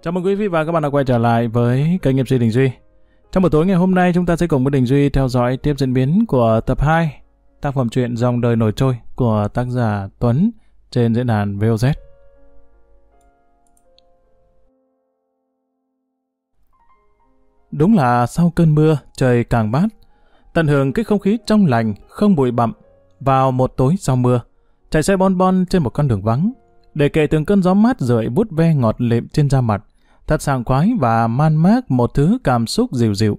Chào mừng quý vị và các bạn đã quay trở lại với kênh MC Đình Duy. Trong buổi tối ngày hôm nay chúng ta sẽ cùng với Đình Duy theo dõi tiếp diễn biến của tập 2 tác phẩm truyện Dòng đời nổi trôi của tác giả Tuấn trên diễn đàn VOZ. Đúng là sau cơn mưa trời càng mát, tận hưởng cái không khí trong lành không bụi bặm vào một tối sau mưa, chạy xe bon bon trên một con đường vắng để kể từng cơn gió mát rượi vuốt ve ngọt lịm trên da mặt, thật sảng khoái và man mác một thứ cảm xúc dịu dịu.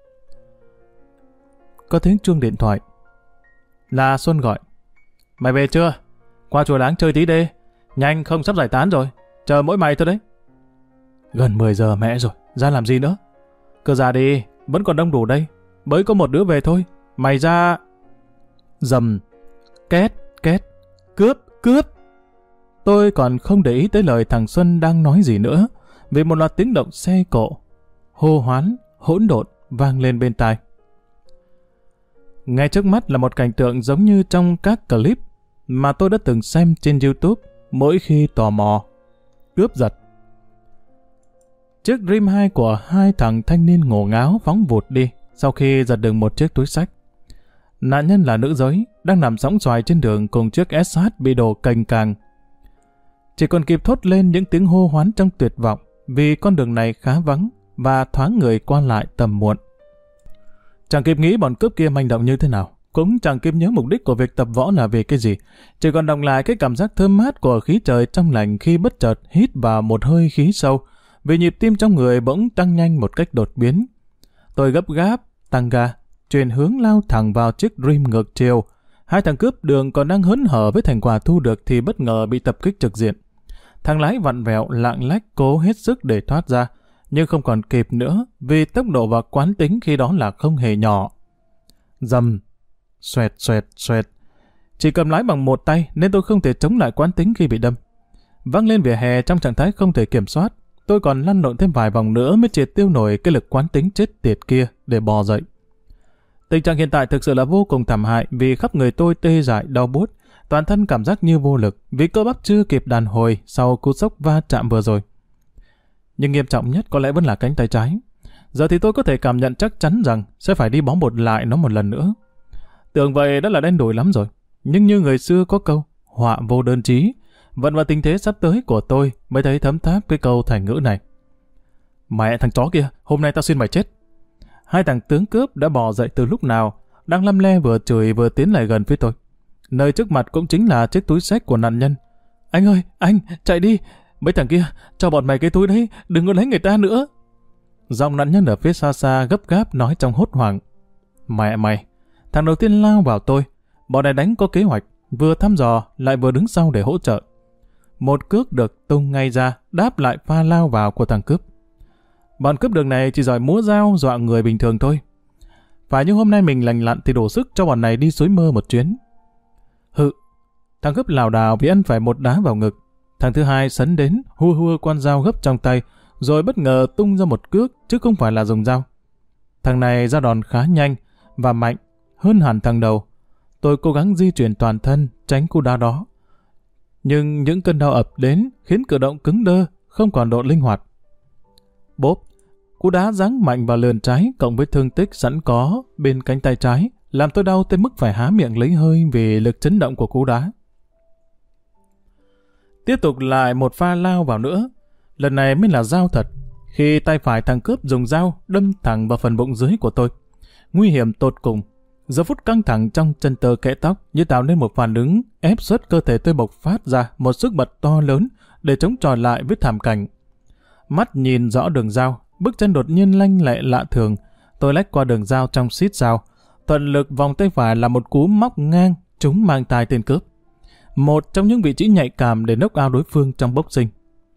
Có tiếng chuông điện thoại. Là Xuân gọi. Mày về chưa? Qua chùa Láng chơi tí đi. Nhanh không sắp giải tán rồi. Chờ mỗi mày thôi đấy. Gần 10 giờ mẹ rồi. Ra làm gì nữa? Cứ ra đi. Vẫn còn đông đủ đây. Mới có một đứa về thôi. Mày ra... Dầm. Két. Két. Cướp. Cướp. Tôi còn không để ý tới lời thằng Xuân đang nói gì nữa, vì một loạt tiếng động xe cộ, hô hoán, hỗn độn vang lên bên tai. Ngay trước mắt là một cảnh tượng giống như trong các clip mà tôi đã từng xem trên YouTube mỗi khi tò mò. Cướp giật. Chiếc Dream 2 của hai thằng thanh niên ngổ ngáo phóng vụt đi sau khi giật được một chiếc túi xách. Nạn nhân là nữ giới, đang nằm sõng xoài trên đường cùng chiếc SH bị đổ cành càng. Chỉ còn kịp thốt lên những tiếng hô hoán trong tuyệt vọng vì con đường này khá vắng và thoáng người qua lại tầm muộn. Chẳng kịp nghĩ bọn cướp kia manh động như thế nào, cũng chẳng kịp nhớ mục đích của việc tập võ là vì cái gì, chỉ còn đọng lại cái cảm giác thơm mát của khí trời trong lành khi bất chợt hít vào một hơi khí sâu, vì nhịp tim trong người bỗng tăng nhanh một cách đột biến. Tôi gấp gáp, tăng ga, chuyển hướng lao thẳng vào chiếc Dream ngược chiều. Hai thằng cướp đường còn đang hớn hở với thành quả thu được thì bất ngờ bị tập kích trực diện. Thằng lái vặn vẹo lạng lách cố hết sức để thoát ra, nhưng không còn kịp nữa vì tốc độ và quán tính khi đó là không hề nhỏ. Dầm, xoẹt xoẹt xoẹt. Chỉ cầm lái bằng một tay nên tôi không thể chống lại quán tính khi bị đâm. Văng lên vỉa hè trong trạng thái không thể kiểm soát, tôi còn lăn lộn thêm vài vòng nữa mới triệt tiêu nổi cái lực quán tính chết tiệt kia để bò dậy. Tình trạng hiện tại thực sự là vô cùng thảm hại vì khắp người tôi tê dại đau buốt, toàn thân cảm giác như vô lực vì cơ bắp chưa kịp đàn hồi sau cú sốc va chạm vừa rồi. Nhưng nghiêm trọng nhất có lẽ vẫn là cánh tay trái. Giờ thì tôi có thể cảm nhận chắc chắn rằng sẽ phải đi bó bột lại nó một lần nữa. Tưởng vậy đã là đen đủi lắm rồi. Nhưng như người xưa có câu, họa vô đơn chí, vận vào tình thế sắp tới của tôi mới thấy thấm tháp cái câu thành ngữ này. Mẹ thằng chó kia, hôm nay tao xin mày chết. Hai thằng tướng cướp đã bò dậy từ lúc nào, đang lăm le vừa chửi vừa tiến lại gần phía tôi. Nơi trước mặt cũng chính là chiếc túi xách của nạn nhân. Anh ơi, anh, chạy đi. Mấy thằng kia, cho bọn mày cái túi đấy, đừng có lấy người ta nữa. Giọng nạn nhân ở phía xa xa gấp gáp nói trong hốt hoảng. Mẹ mày, thằng đầu tiên lao vào tôi. Bọn này đánh có kế hoạch, vừa thăm dò lại vừa đứng sau để hỗ trợ. Một cước được tung ngay ra, đáp lại pha lao vào của thằng cướp. Bọn cướp đường này chỉ giỏi múa dao dọa người bình thường thôi. Phải như hôm nay mình lành lặn thì đổ sức cho bọn này đi suối mơ một chuyến. Hự, thằng cướp lảo đảo vì ăn phải một đá vào ngực. Thằng thứ hai sấn đến, hua hua con dao gấp trong tay, rồi bất ngờ tung ra một cước chứ không phải là dùng dao. Thằng này ra đòn khá nhanh và mạnh hơn hẳn thằng đầu. Tôi cố gắng di chuyển toàn thân tránh cú đá đó. Nhưng những cơn đau ập đến khiến cử động cứng đơ, không còn độ linh hoạt. Bốp, cú đá giáng mạnh vào lườn trái cộng với thương tích sẵn có bên cánh tay trái làm tôi đau tới mức phải há miệng lấy hơi vì lực chấn động của cú đá. Tiếp tục lại một pha lao vào nữa. Lần này mới là dao thật. Khi tay phải thằng cướp dùng dao đâm thẳng vào phần bụng dưới của tôi. Nguy hiểm tột cùng. Giờ phút căng thẳng trong chân tơ kẽ tóc như tạo nên một phản ứng ép suất cơ thể tôi bộc phát ra một sức bật to lớn để chống chọi lại với thảm cảnh. Mắt nhìn rõ đường dao, bước chân đột nhiên lanh lẹ lạ thường. Tôi lách qua đường dao trong xít dao. Thuận lực vòng tay phải là một cú móc ngang trúng mang tai tên cướp. Một trong những vị trí nhạy cảm để knock out đối phương trong boxing.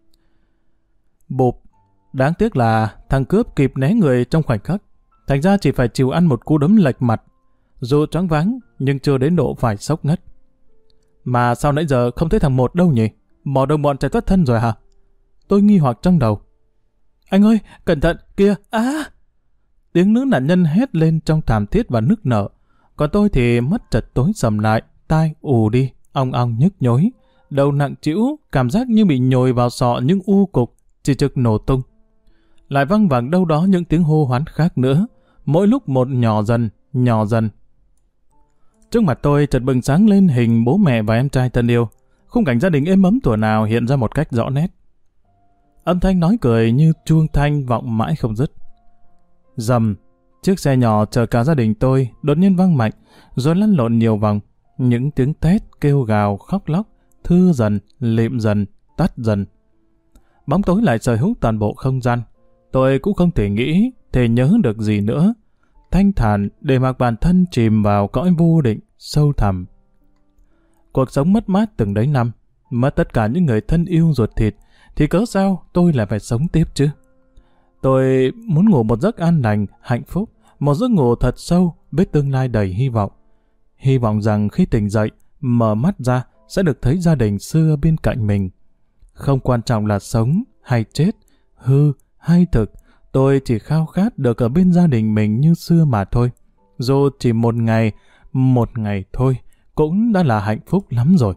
Bụp. Đáng tiếc là thằng cướp kịp né người trong khoảnh khắc. Thành ra chỉ phải chịu ăn một cú đấm lệch mặt. Dù choáng váng nhưng chưa đến độ phải sốc ngất. Mà sao nãy giờ không thấy thằng một đâu nhỉ? Bỏ đồng bọn chạy thoát thân rồi hả? Tôi nghi hoặc trong đầu. Anh ơi, cẩn thận, kìa, Tiếng nữ nạn nhân hét lên trong thảm thiết và nức nở. Còn tôi thì mắt chợt tối sầm lại, tai ù đi, ong ong nhức nhối, đầu nặng trĩu, cảm giác như bị nhồi vào sọ những u cục chỉ trực nổ tung. Lại văng vẳng đâu đó những tiếng hô hoán khác nữa, mỗi lúc một nhỏ dần, nhỏ dần. Trước mặt tôi chợt bừng sáng lên hình bố mẹ và em trai thân yêu. Khung cảnh gia đình êm ấm thuở nào hiện ra một cách rõ nét. Âm thanh nói cười như chuông thanh vọng mãi không dứt. Rầm, chiếc xe nhỏ chở cả gia đình tôi đột nhiên vang mạnh, rồi lăn lộn nhiều vòng. Những tiếng thét, kêu gào, khóc lóc, thư dần, lịm dần, tắt dần. Bóng tối lại sở hữu toàn bộ không gian. Tôi cũng không thể nghĩ, thể nhớ được gì nữa. Thanh thản để mặc bản thân chìm vào cõi vô định, sâu thẳm. Cuộc sống mất mát từng đấy năm, mất tất cả những người thân yêu ruột thịt, thì cớ sao tôi lại phải sống tiếp chứ? Tôi muốn ngủ một giấc an lành, hạnh phúc, một giấc ngủ thật sâu, biết tương lai đầy hy vọng. Hy vọng rằng khi tỉnh dậy, mở mắt ra, sẽ được thấy gia đình xưa bên cạnh mình. Không quan trọng là sống hay chết, hư hay thực, tôi chỉ khao khát được ở bên gia đình mình như xưa mà thôi. Dù chỉ một ngày thôi, cũng đã là hạnh phúc lắm rồi.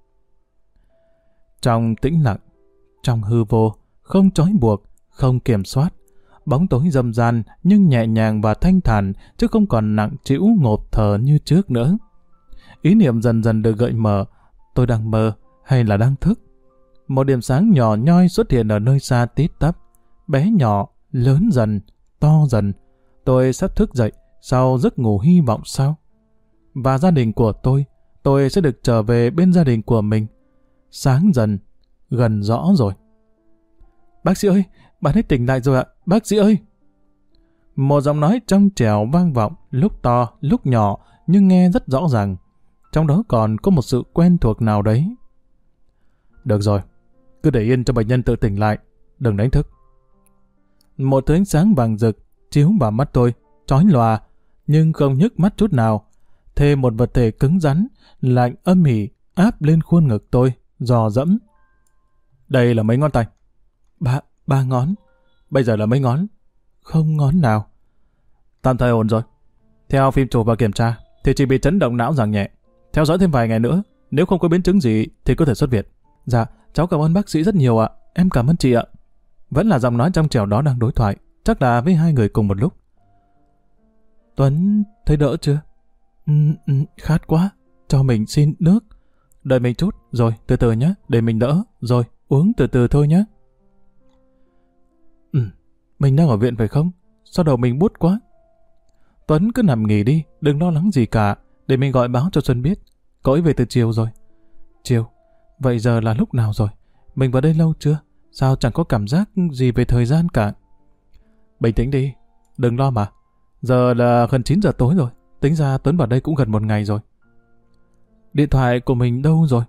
Trong tĩnh lặng, trong hư vô, không trói buộc, không kiểm soát, bóng tối râm ran nhưng nhẹ nhàng và thanh thản, chứ không còn nặng trĩu ngộp thở như trước nữa. Ý niệm dần dần được gợi mở. Tôi đang mơ hay là đang thức? Một điểm sáng nhỏ nhoi xuất hiện ở nơi xa tít tắp, bé nhỏ, lớn dần, to dần. Tôi sắp thức dậy sau giấc ngủ hy vọng sao? Và gia đình của tôi sẽ được trở về bên gia đình của mình. Sáng dần, gần rõ rồi. Bác sĩ ơi, bạn ấy tỉnh lại rồi ạ, bác sĩ ơi! Một giọng nói trong trẻo vang vọng, lúc to, lúc nhỏ, nhưng nghe rất rõ ràng. Trong đó còn có một sự quen thuộc nào đấy. Được rồi, cứ để yên cho bệnh nhân tự tỉnh lại, đừng đánh thức. Một thứ ánh sáng vàng rực chiếu vào mắt tôi, chói lòa, nhưng không nhức mắt chút nào. Thêm một vật thể cứng rắn, lạnh âm ỉ áp lên khuôn ngực tôi, dò dẫm. Đây là mấy ngón tay? Ba ngón. Bây giờ là mấy ngón? Không ngón nào. Tạm thời ổn rồi. Theo phim chụp và kiểm tra, thì chỉ bị chấn động não dạng nhẹ. Theo dõi thêm vài ngày nữa, nếu không có biến chứng gì thì có thể xuất viện. Dạ, cháu cảm ơn bác sĩ rất nhiều ạ. Em cảm ơn chị ạ. Vẫn là giọng nói trong trẻo đó đang đối thoại, chắc là với hai người cùng một lúc. Tuấn, thấy đỡ chưa? Khát quá, cho mình xin nước. Đợi mình chút, rồi từ từ nhé, để mình đỡ, rồi uống từ từ thôi nhé. Mình đang ở viện phải không? Sao đầu mình buốt quá? Tuấn cứ nằm nghỉ đi, đừng lo lắng gì cả, để mình gọi báo cho Xuân biết. Cậu ấy về từ chiều rồi. Chiều? Vậy giờ là lúc nào rồi? Mình vào đây lâu chưa? Sao chẳng có cảm giác gì về thời gian cả? Bình tĩnh đi, đừng lo mà. Giờ là gần 9 giờ tối rồi, tính ra Tuấn vào đây cũng gần một ngày rồi. Điện thoại của mình đâu rồi?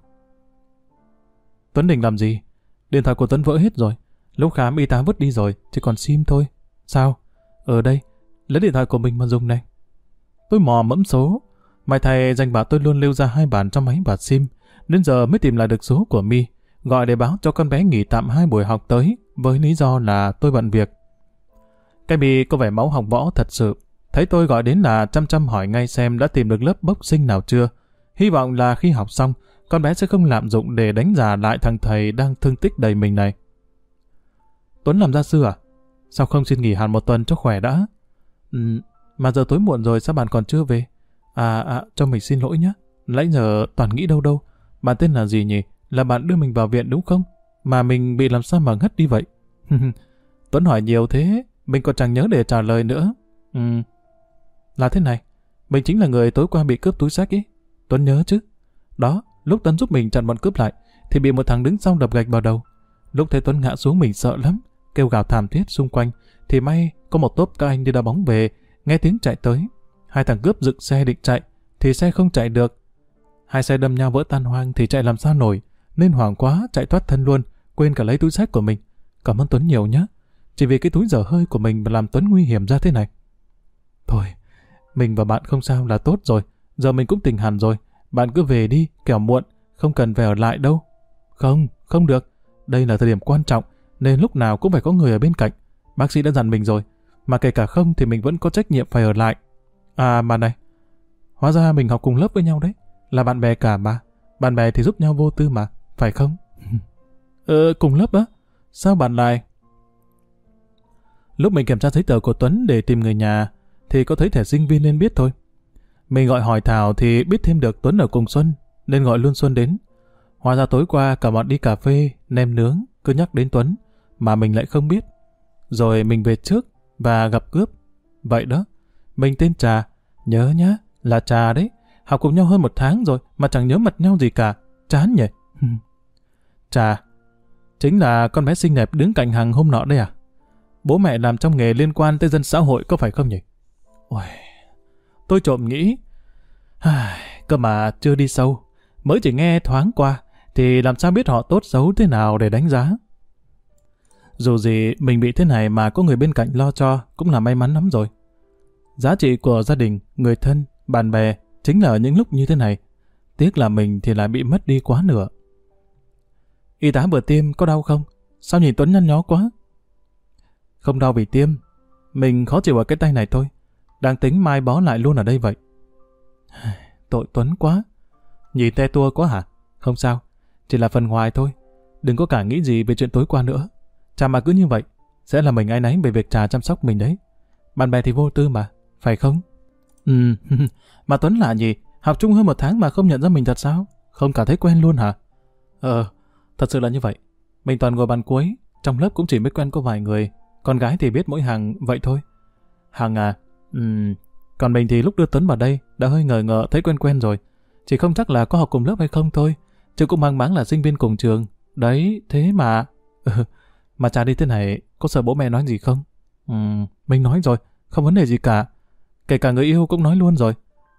Tuấn định làm gì? Điện thoại của Tuấn vỡ hết rồi. Lúc khám y tá vứt đi rồi, chỉ còn sim thôi. Sao? Ở đây, lấy điện thoại của mình mà dùng này. Tôi mò mẫm số. May thay danh bạ tôi luôn lưu ra 2 bản trong máy và sim. Đến giờ mới tìm lại được số của My. Gọi để báo cho con bé nghỉ tạm 2 buổi học tới, với lý do là tôi bận việc. Cái My có vẻ máu học võ thật sự. Thấy tôi gọi đến là chăm hỏi ngay xem đã tìm được lớp boxing nào chưa. Hy vọng là khi học xong, con bé sẽ không lạm dụng để đánh giả lại thằng thầy đang thương tích đầy mình này. Tuấn làm gia sư à? Sao không xin nghỉ hẳn một tuần cho khỏe đã? Mà giờ tối muộn rồi sao bạn còn chưa về? Cho mình xin lỗi nhé. Nãy giờ toàn nghĩ đâu. Bạn tên là gì nhỉ? Là bạn đưa mình vào viện đúng không? Mà mình bị làm sao mà ngất đi vậy? Tuấn hỏi nhiều thế, mình còn chẳng nhớ để trả lời nữa. Là thế này, mình chính là người tối qua bị cướp túi xách ấy. Tuấn nhớ chứ? Đó, lúc Tuấn giúp mình chặn bọn cướp lại, thì bị một thằng đứng sau đập gạch vào đầu. Lúc thấy Tuấn ngã xuống mình sợ lắm, kêu gào thảm thiết xung quanh, thì may có một tốp các anh đi đá bóng về, nghe tiếng chạy tới. 2 thằng cướp dựng xe định chạy, thì xe không chạy được. 2 xe đâm nhau vỡ tan hoang thì chạy làm sao nổi, nên hoảng quá chạy thoát thân luôn, quên cả lấy túi xách của mình. Cảm ơn Tuấn nhiều nhé, chỉ vì cái túi dở hơi của mình mà làm Tuấn nguy hiểm ra thế này. Thôi, mình và bạn không sao là tốt rồi, giờ mình cũng tỉnh hẳn rồi, bạn cứ về đi, kẻo muộn, không cần về ở lại đâu. Không được, đây là thời điểm quan trọng, nên lúc nào cũng phải có người ở bên cạnh. Bác sĩ đã dặn mình rồi, mà kể cả không thì mình vẫn có trách nhiệm phải ở lại. À mà này, hóa ra mình học cùng lớp với nhau đấy, là bạn bè cả mà, bạn bè thì giúp nhau vô tư mà, phải không? Cùng lớp á? Sao bạn lại? Lúc mình kiểm tra giấy tờ của Tuấn để tìm người nhà, thì có thấy thẻ sinh viên nên biết thôi. Mình gọi hỏi Thảo thì biết thêm được Tuấn ở cùng Xuân, nên gọi luôn Xuân đến. Hóa ra tối qua cả bọn đi cà phê, nem nướng, cứ nhắc đến Tuấn, mà mình lại không biết. Rồi mình về trước và gặp cướp. Vậy đó, mình tên Trà, nhớ nhá, là Trà đấy. Học cùng nhau hơn 1 tháng rồi mà chẳng nhớ mặt nhau gì cả. Chán nhỉ? Trà, chính là con bé xinh đẹp đứng cạnh Hằng hôm nọ đây à? Bố mẹ làm trong nghề liên quan tới dân xã hội có phải không nhỉ? Ôi, tôi trộm nghĩ. Cơ mà chưa đi sâu, mới chỉ nghe thoáng qua, thì làm sao biết họ tốt xấu thế nào để đánh giá. Dù gì mình bị thế này mà có người bên cạnh lo cho cũng là may mắn lắm rồi. Giá trị của gia đình, người thân, bạn bè chính là ở những lúc như thế này. Tiếc là mình thì lại bị mất đi quá nửa. Y tá vừa tiêm có đau không? Sao nhìn Tuấn nhăn nhó quá? Không đau vì tiêm, mình khó chịu ở cái tay này thôi. Đang tính mai bó lại luôn ở đây vậy. Tội Tuấn quá. Nhìn te tua quá hả? Không sao, chỉ là phần ngoài thôi. Đừng có cả nghĩ gì về chuyện tối qua nữa. Chà mà cứ như vậy, sẽ là mình áy náy về việc Trà chăm sóc mình đấy. Bạn bè thì vô tư mà, phải không? Mà Tuấn lạ gì? Học chung hơn 1 tháng mà không nhận ra mình thật sao? Không cả thấy quen luôn hả? Thật sự là như vậy. Mình toàn ngồi bàn cuối, trong lớp cũng chỉ mới quen có vài người. Con gái thì biết mỗi Hằng vậy thôi. Hằng à? Còn mình thì lúc đưa Tuấn vào đây đã hơi ngờ ngợ thấy quen quen rồi. Chỉ không chắc là có học cùng lớp hay không thôi. Chứ cũng mang máng là sinh viên cùng trường. Đấy, thế mà... Mà Trà đi thế này, có sợ bố mẹ nói gì không? Mình nói rồi, không vấn đề gì cả. Kể cả người yêu cũng nói luôn rồi.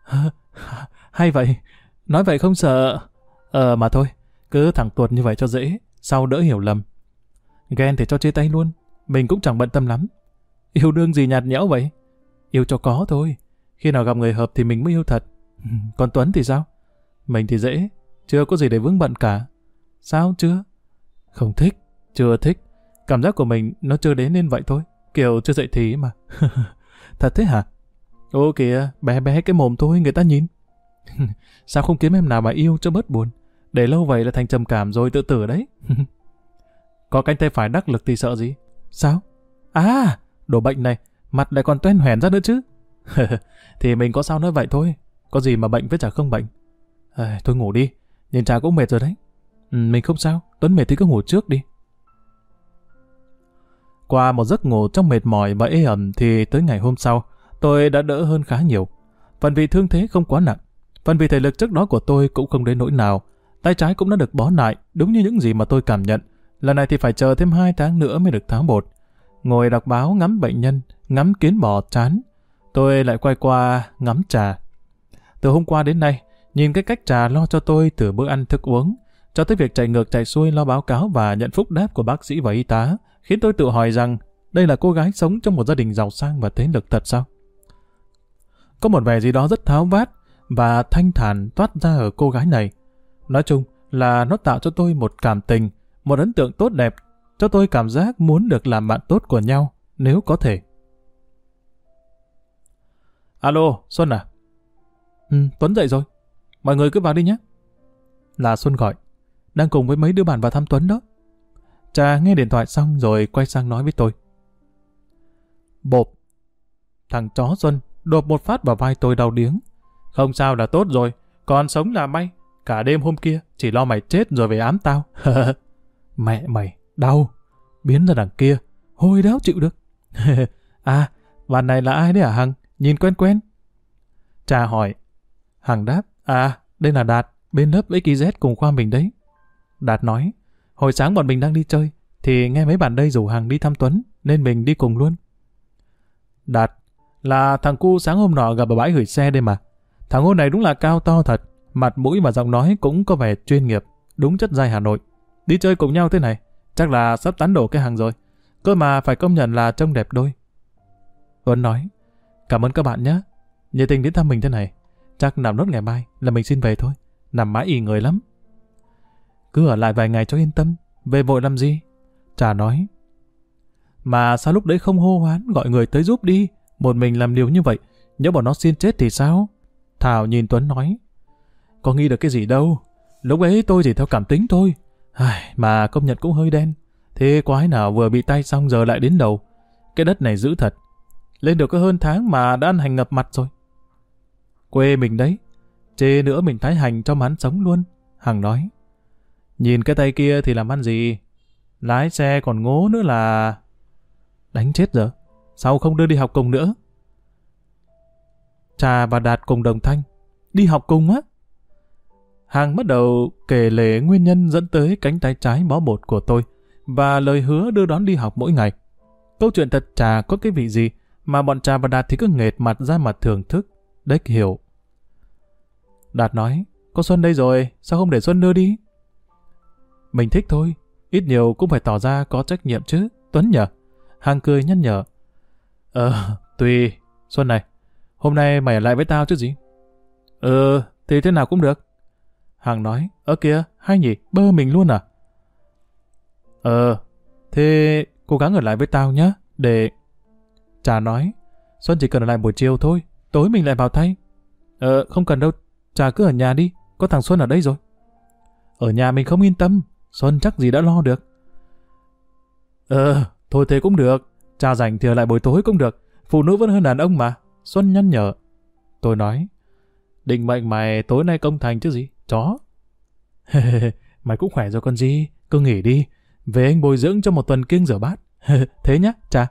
Hay vậy, nói vậy không sợ. Mà thôi, cứ thẳng tuột như vậy cho dễ, sau đỡ hiểu lầm. Ghen thì cho chia tay luôn, mình cũng chẳng bận tâm lắm. Yêu đương gì nhạt nhẽo vậy? Yêu cho có thôi, khi nào gặp người hợp thì mình mới yêu thật. Còn Tuấn thì sao? Mình thì dễ, chưa có gì để vướng bận cả. Sao chưa? Không thích, chưa thích. Cảm giác của mình nó chưa đến nên vậy thôi, kiểu chưa dậy thì mà. Thật thế hả? Ô kìa, bé bé cái mồm thôi người ta nhìn. Sao không kiếm em nào mà yêu cho bớt buồn? Để lâu vậy là thành trầm cảm rồi tự tử đấy. Có cánh tay phải đắc lực thì sợ gì? Sao? À, đồ bệnh này, mặt lại còn toen hoẻn ra nữa chứ. Thì mình có sao nói vậy thôi, có gì mà bệnh với chả không bệnh. Thôi ngủ đi, nhìn Trà cũng mệt rồi đấy. Mình không sao, Tuấn mệt thì cứ ngủ trước đi. Qua một giấc ngủ trong mệt mỏi và ê ẩm thì tới ngày hôm sau, tôi đã đỡ hơn khá nhiều. Phần vì thương thế không quá nặng, phần vì thể lực trước đó của tôi cũng không đến nỗi nào. Tay trái cũng đã được bó lại, đúng như những gì mà tôi cảm nhận. Lần này thì phải chờ thêm 2 tháng nữa mới được tháo bột. Ngồi đọc báo ngắm bệnh nhân, ngắm kiến bò chán. Tôi lại quay qua ngắm Trà. Từ hôm qua đến nay, nhìn cái cách Trà lo cho tôi từ bữa ăn thức uống, cho tới việc chạy ngược chạy xuôi lo báo cáo và nhận phúc đáp của bác sĩ và y tá, khiến tôi tự hỏi rằng đây là cô gái sống trong một gia đình giàu sang và thế lực thật sao? Có một vẻ gì đó rất tháo vát và thanh thản toát ra ở cô gái này. Nói chung là nó tạo cho tôi một cảm tình, một ấn tượng tốt đẹp, cho tôi cảm giác muốn được làm bạn tốt của nhau nếu có thể. Alo, Xuân à? Tuấn dậy rồi. Mọi người cứ vào đi nhé. Là Xuân gọi. Đang cùng với mấy đứa bạn vào thăm Tuấn đó. Trà nghe điện thoại xong rồi quay sang nói với tôi. Bộp. Thằng chó Xuân đột một phát vào vai tôi đau điếng. Không sao là tốt rồi, còn sống là may. Cả đêm hôm kia chỉ lo mày chết rồi về ám tao. Mẹ mày, đau. Biến ra đằng kia, hôi đéo chịu được. À, bạn này là ai đấy hả Hằng? Nhìn quen quen. Trà hỏi. Hằng đáp. À, đây là Đạt, bên lớp XYZ cùng khoa mình đấy. Đạt nói. Hồi sáng bọn mình đang đi chơi, thì nghe mấy bạn đây rủ Hằng đi thăm Tuấn, nên mình đi cùng luôn. Đạt, là thằng cu sáng hôm nọ gặp ở bãi gửi xe đây mà. Thằng ngô này đúng là cao to thật, mặt mũi và giọng nói cũng có vẻ chuyên nghiệp, đúng chất giai Hà Nội. Đi chơi cùng nhau thế này, chắc là sắp tán đổ cái Hằng rồi. Cơ mà phải công nhận là trông đẹp đôi. Tuấn nói, cảm ơn các bạn nhé. Nhiệt tình đến thăm mình thế này, chắc nằm nốt ngày mai là mình xin về thôi. Nằm mãi ì người lắm. Cứ ở lại vài ngày cho yên tâm, về vội làm gì? Trà nói. Mà sao lúc đấy không hô hoán gọi người tới giúp đi? Một mình làm điều như vậy, nhớ bọn nó xin chết thì sao? Thảo nhìn Tuấn nói. Có nghĩ được cái gì đâu, lúc ấy tôi chỉ theo cảm tính thôi. Mà công nhận cũng hơi đen. Thế quái nào vừa bị tay xong giờ lại đến đầu. cái đất này dữ thật. Lên được có hơn tháng mà đã ăn hành ngập mặt rồi. Quê mình đấy, chê nữa mình thái hành cho hắn sống luôn. Hằng nói, nhìn cái tay kia thì làm ăn gì, lái xe còn ngố nữa là... Đánh chết giờ, sao không đưa đi học cùng nữa? Trà và Đạt cùng đồng thanh, đi học cùng á? Hằng bắt đầu kể lể nguyên nhân dẫn tới cánh tay trái bó bột của tôi và lời hứa đưa đón đi học mỗi ngày. Câu chuyện thật chả có cái vị gì mà bọn Trà và Đạt thì cứ nghệt mặt ra mặt thưởng thức. Đếch hiểu. Đạt nói, có Xuân đây rồi, sao không để Xuân đưa đi? Mình thích thôi, ít nhiều cũng phải tỏ ra có trách nhiệm chứ, Tuấn nhờ. Hằng cười nhăn nhở. Tùy, Xuân này, hôm nay mày ở lại với tao chứ gì? Thì thế nào cũng được. Hằng nói, kìa, hay nhỉ, bơ mình luôn à? Thế cố gắng ở lại với tao nhé, để... Trà nói, Xuân chỉ cần ở lại buổi chiều thôi, tối mình lại vào thay. Không cần đâu, Trà cứ ở nhà đi, có thằng Xuân ở đây rồi. Ở nhà mình không yên tâm, Xuân chắc gì đã lo được. Thôi thế cũng được, Trà rảnh thì ở lại buổi tối cũng được, phụ nữ vẫn hơn đàn ông mà. Xuân nhăn nhở. Tôi nói, định mệnh mày tối nay công thành chứ gì, chó. Mày cũng khỏe rồi con gì, cứ nghỉ đi, về anh bồi dưỡng cho một tuần kiêng rửa bát. Thế nhá, Trà.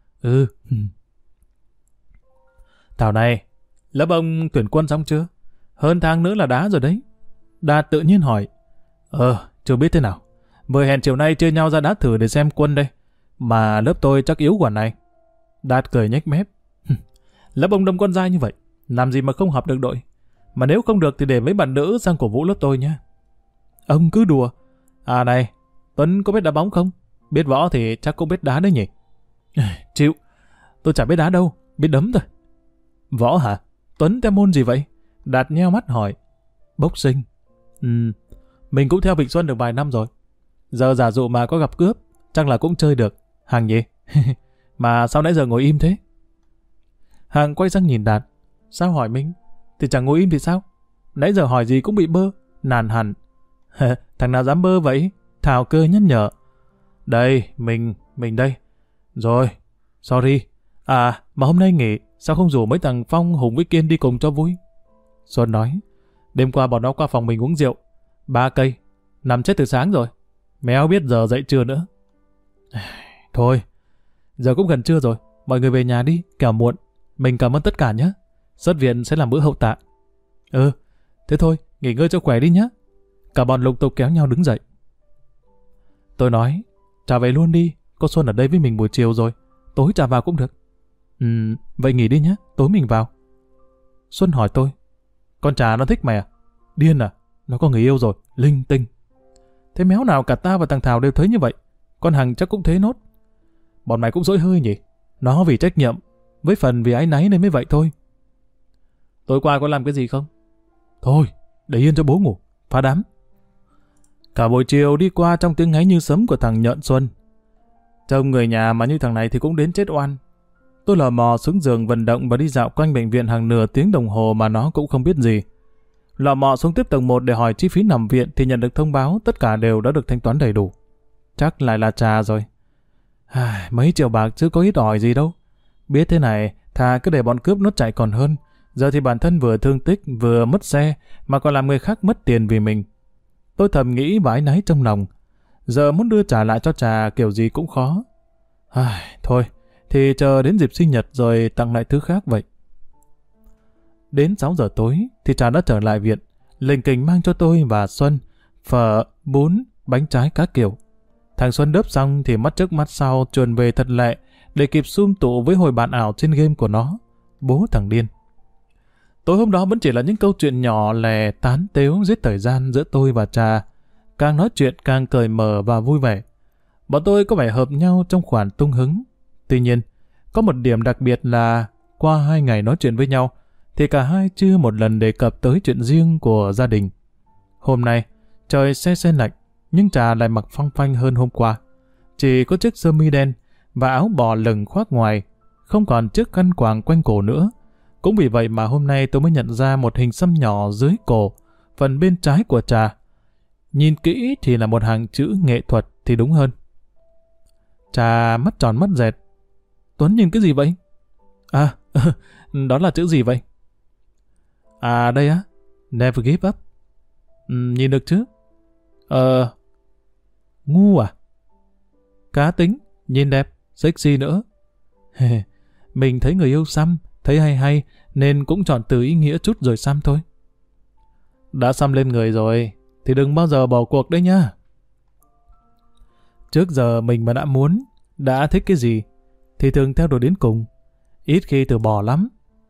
Thảo này, lớp ông tuyển quân xong chưa? Hơn tháng nữa là đá rồi đấy. Đạt tự nhiên hỏi. Chưa biết thế nào. Vừa hẹn chiều nay chia nhau ra đá thử để xem quân đây. Mà lớp tôi chắc yếu quả này. Đạt cười nhếch mép. Lớp ông đông con dai như vậy, làm gì mà không hợp được đội. Mà nếu không được thì để mấy bạn nữ sang cổ vũ lớp tôi nha. Ông cứ đùa. À này, Tuấn có biết đá bóng không? Biết võ thì chắc cũng biết đá đấy nhỉ. Chịu, tôi chả biết đá đâu, biết đấm thôi. Võ hả? Tuấn theo môn gì vậy? Đạt nheo mắt hỏi. Boxing. Mình cũng theo Vịnh Xuân được vài năm rồi. Giờ giả dụ mà có gặp cướp, chắc là cũng chơi được. Hằng nhỉ? Mà sao nãy giờ ngồi im thế? Hằng quay sang nhìn Đạt. Sao hỏi mình? Thì chẳng ngồi im thì sao? Nãy giờ hỏi gì cũng bị bơ, nản hẳn. Thằng nào dám bơ vậy? Thảo cơ nhắc nhở. Đây, mình đây. Rồi, sorry. À, mà hôm nay nghỉ, sao không rủ mấy thằng Phong, Hùng với Kiên đi cùng cho vui? Xuân nói, đêm qua bọn nó qua phòng mình uống rượu. 3 cây, nằm chết từ sáng rồi. Méo biết giờ dậy trưa nữa. Thôi, giờ cũng gần trưa rồi, mọi người về nhà đi, kẻo muộn. Mình cảm ơn tất cả nhé. Xuất viện sẽ làm bữa hậu tạ. Thế thôi, nghỉ ngơi cho khỏe đi nhé. Cả bọn lục tục kéo nhau đứng dậy. Tôi nói, Trà về luôn đi, có Xuân ở đây với mình buổi chiều rồi, tối Trà vào cũng được. Vậy nghỉ đi nhé, tối mình vào. Xuân hỏi tôi, con Trà nó thích mày à? Điên à, nó có người yêu rồi, linh tinh. Thế méo nào cả ta và thằng Thảo đều thấy như vậy, con Hằng chắc cũng thế nốt. Bọn mày cũng dỗi hơi nhỉ, nó vì trách nhiệm, với phần vì áy náy nên mới vậy thôi. Tối qua có làm cái gì không? Thôi, để yên cho bố ngủ, phá đám. Cả buổi chiều đi qua trong tiếng ngáy như sấm của thằng Nhợn Xuân. Trông người nhà mà như thằng này thì cũng đến chết oan. Tôi lò mò xuống giường vận động và đi dạo quanh bệnh viện hàng nửa tiếng đồng hồ mà nó cũng không biết gì. Lò mò xuống tiếp tầng 1 để hỏi chi phí nằm viện thì nhận được thông báo tất cả đều đã được thanh toán đầy đủ. Chắc lại là Trà rồi. Mấy triệu bạc chứ có ít ỏi gì đâu. Biết thế này, thà cứ để bọn cướp nó chạy còn hơn. Giờ thì bản thân vừa thương tích, vừa mất xe, mà còn làm người khác mất tiền vì mình. Tôi thầm nghĩ và áy náy trong lòng. Giờ muốn đưa trả lại cho Trà kiểu gì cũng khó. Thôi, thì chờ đến dịp sinh nhật rồi tặng lại thứ khác vậy. Đến 6 giờ tối thì Trà đã trở lại viện, lình kình mang cho tôi và Xuân phở, bún, bánh trái các kiểu. Thằng Xuân đớp xong thì mắt trước mắt sau chuồn về thật lẹ để kịp sum tụ với hồi bạn ảo trên game của nó. Bố thằng điên. Tối hôm đó vẫn chỉ là những câu chuyện nhỏ lè tán tếu giết thời gian giữa tôi và Trà. Càng nói chuyện càng cởi mở và vui vẻ. Bọn tôi có vẻ hợp nhau trong khoản tung hứng. Tuy nhiên, có một điểm đặc biệt là qua 2 ngày nói chuyện với nhau thì cả hai chưa một lần đề cập tới chuyện riêng của gia đình. Hôm nay, trời se se lạnh, nhưng Trà lại mặc phăng phanh hơn hôm qua. Chỉ có chiếc sơ mi đen và áo bò lửng khoác ngoài, không còn chiếc khăn quàng quanh cổ nữa. Cũng vì vậy mà hôm nay tôi mới nhận ra một hình xăm nhỏ dưới cổ, phần bên trái của Trà. Nhìn kỹ thì là một hàng chữ nghệ thuật thì đúng hơn. Trà mắt tròn mắt dẹt. Tuấn nhìn cái gì vậy? À, đó là chữ gì vậy? À đây á, never give up. Nhìn được chứ? Ngu à? Cá tính, nhìn đẹp, sexy nữa. Mình thấy người yêu xăm, thấy hay hay, nên cũng chọn từ ý nghĩa chút rồi xăm thôi. Đã xăm lên người rồi, thì đừng bao giờ bỏ cuộc đấy nhá. Trước giờ mình mà đã muốn, đã thích cái gì, thì thường theo đuổi đến cùng, ít khi từ bỏ lắm.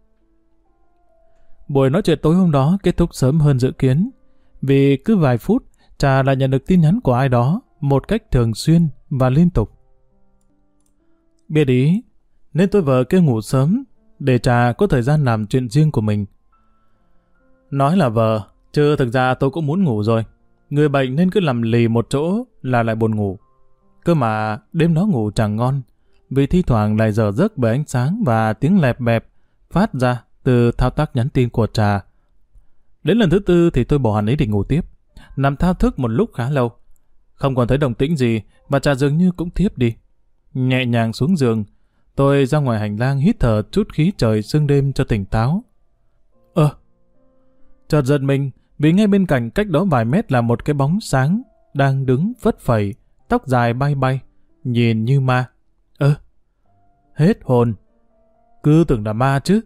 Buổi nói chuyện tối hôm đó kết thúc sớm hơn dự kiến, vì cứ vài phút, Trà lại nhận được tin nhắn của ai đó, một cách thường xuyên và liên tục. Biết ý, nên tôi vợ kêu ngủ sớm, để Trà có thời gian làm chuyện riêng của mình. Nói là vợ, chứ thực ra tôi cũng muốn ngủ rồi. Người bệnh nên cứ nằm lì một chỗ là lại buồn ngủ. Cơ mà đêm đó ngủ chẳng ngon, vì thi thoảng lại dở giấc bởi ánh sáng và tiếng lẹp bẹp phát ra từ thao tác nhắn tin của Trà. Đến lần thứ tư thì tôi bỏ hẳn ý định ngủ tiếp, nằm thao thức một lúc khá lâu. Không còn thấy động tĩnh gì mà Trà dường như cũng thiếp đi. Nhẹ nhàng xuống giường, tôi ra ngoài hành lang hít thở chút khí trời sương đêm cho tỉnh táo. Chợt giật mình vì ngay bên cạnh cách đó vài mét là một cái bóng sáng đang đứng phất phẩy, tóc dài bay bay, nhìn như ma. Hết hồn. Cứ tưởng là ma chứ.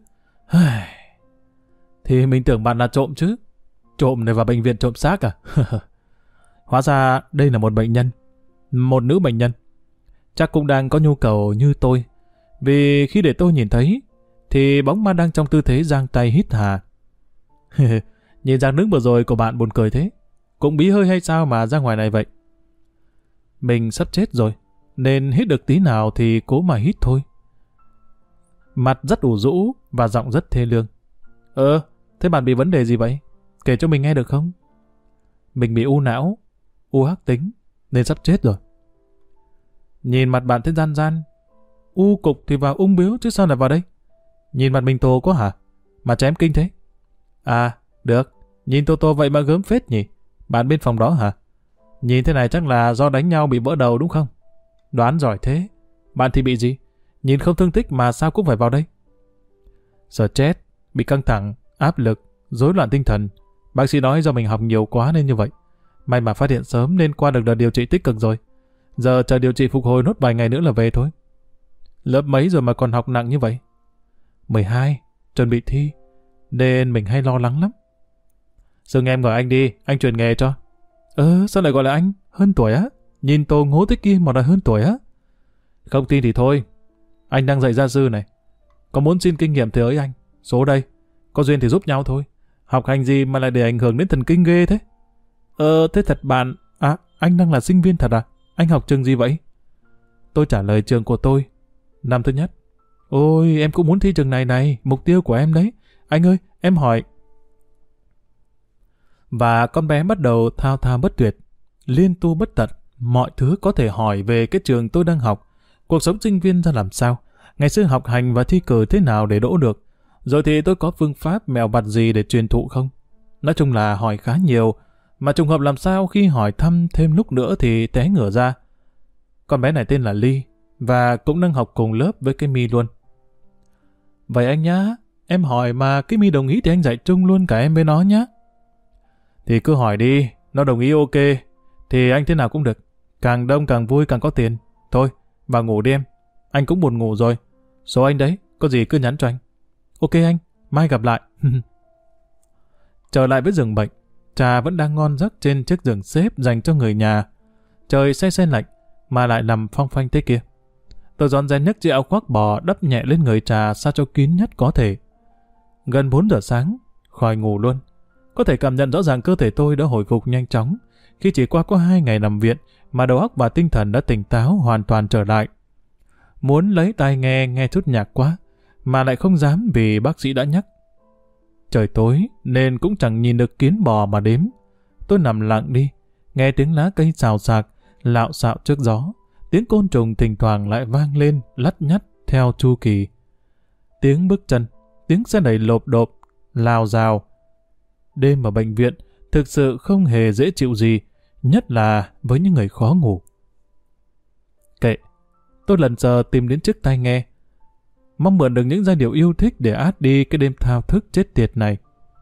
Thì mình tưởng bạn là trộm chứ. Trộm này vào bệnh viện trộm xác à? Hóa ra đây là một bệnh nhân. Một nữ bệnh nhân. Chắc cũng đang có nhu cầu như tôi. Vì khi để tôi nhìn thấy, thì bóng ma đang trong tư thế giang tay hít hà. Nhìn dáng đứng vừa rồi của bạn buồn cười thế. Cũng bí hơi hay sao mà ra ngoài này vậy? Mình sắp chết rồi, nên hít được tí nào thì cố mà hít thôi. Mặt rất ủ rũ và giọng rất thê lương. Thế bạn bị vấn đề gì vậy? Kể cho mình nghe được không? Mình bị u não, u hắc tính, nên sắp chết rồi. Nhìn mặt bạn thế gian gian. U cục thì vào ung bướu chứ sao lại vào đây? Nhìn mặt mình tô quá hả? Mà chém kinh thế. À, được. Nhìn tô vậy mà gớm phết nhỉ? Bạn bên phòng đó hả? Nhìn thế này chắc là do đánh nhau bị vỡ đầu đúng không? Đoán giỏi thế. Bạn thì bị gì? Nhìn không thương tích mà sao cũng phải vào đây? Stress, bị căng thẳng, áp lực, rối loạn tinh thần. Bác sĩ nói do mình học nhiều quá nên như vậy. May mà phát hiện sớm nên qua được đợt điều trị tích cực rồi. Giờ chờ điều trị phục hồi nốt vài ngày nữa là về thôi. Lớp mấy rồi mà còn học nặng như vậy? 12, chuẩn bị thi, nên mình hay lo lắng lắm. Dừng em gọi anh đi, anh chuyển nghề cho. Sao lại gọi là anh? Hơn tuổi á? Nhìn tô ngố thế kia mà đòi hơn tuổi á? Không tin thì thôi. Anh đang dạy gia sư này. Có muốn xin kinh nghiệm thì ới anh. Số đây. Có duyên thì giúp nhau thôi. Học hành gì mà lại để ảnh hưởng đến thần kinh ghê thế? Thế thật bạn... À, anh đang là sinh viên thật à? Anh học trường gì vậy? Tôi trả lời trường của tôi. Năm thứ nhất. Ôi, em cũng muốn thi trường này này. Mục tiêu của em đấy. Anh ơi, em hỏi... Và con bé bắt đầu thao thao bất tuyệt, liên tu bất tận, mọi thứ có thể hỏi về cái trường tôi đang học, cuộc sống sinh viên ra làm sao, ngày xưa học hành và thi cử thế nào để đỗ được, rồi thì tôi có phương pháp mẹo vặt gì để truyền thụ không. Nói chung là hỏi khá nhiều, mà trùng hợp làm sao khi hỏi thăm thêm lúc nữa thì té ngửa ra. Con bé này tên là Ly, và cũng đang học cùng lớp với cái My luôn. Vậy anh nhá, em hỏi mà cái My đồng ý thì anh dạy chung luôn cả em với nó nhá. Thì cứ hỏi đi, nó đồng ý ok, thì anh thế nào cũng được. Càng đông càng vui càng có tiền. Thôi, vào ngủ đi em. Anh cũng buồn ngủ rồi. Số anh đấy, có gì cứ nhắn cho anh. Ok anh, mai gặp lại. Trở lại với giường bệnh, Trà vẫn đang ngon giấc trên chiếc giường xếp dành cho người nhà. Trời se se lạnh, mà lại nằm phong phanh thế kia. Tôi rón rén nhấc chiếc áo khoác bò đắp nhẹ lên người Trà sao cho kín nhất có thể. Gần 4 giờ sáng, khỏi ngủ luôn. Có thể cảm nhận rõ ràng cơ thể tôi đã hồi phục nhanh chóng, khi chỉ qua có 2 ngày nằm viện mà đầu óc và tinh thần đã tỉnh táo hoàn toàn trở lại. Muốn lấy tai nghe chút nhạc quá, mà lại không dám vì bác sĩ đã nhắc. Trời tối nên cũng chẳng nhìn được kiến bò mà đếm. Tôi nằm lặng đi, nghe tiếng lá cây xào xạc, lạo xạo trước gió, tiếng côn trùng thỉnh thoảng lại vang lên lắt nhắt theo chu kỳ. Tiếng bước chân, tiếng xe đẩy lộp độp, lào rào. Đêm ở bệnh viện thực sự không hề dễ chịu gì, nhất là với những người khó ngủ. Kệ, tôi lần giờ tìm đến chiếc tai nghe. mong mượn được những giai điệu yêu thích để át đi cái đêm thao thức chết tiệt này.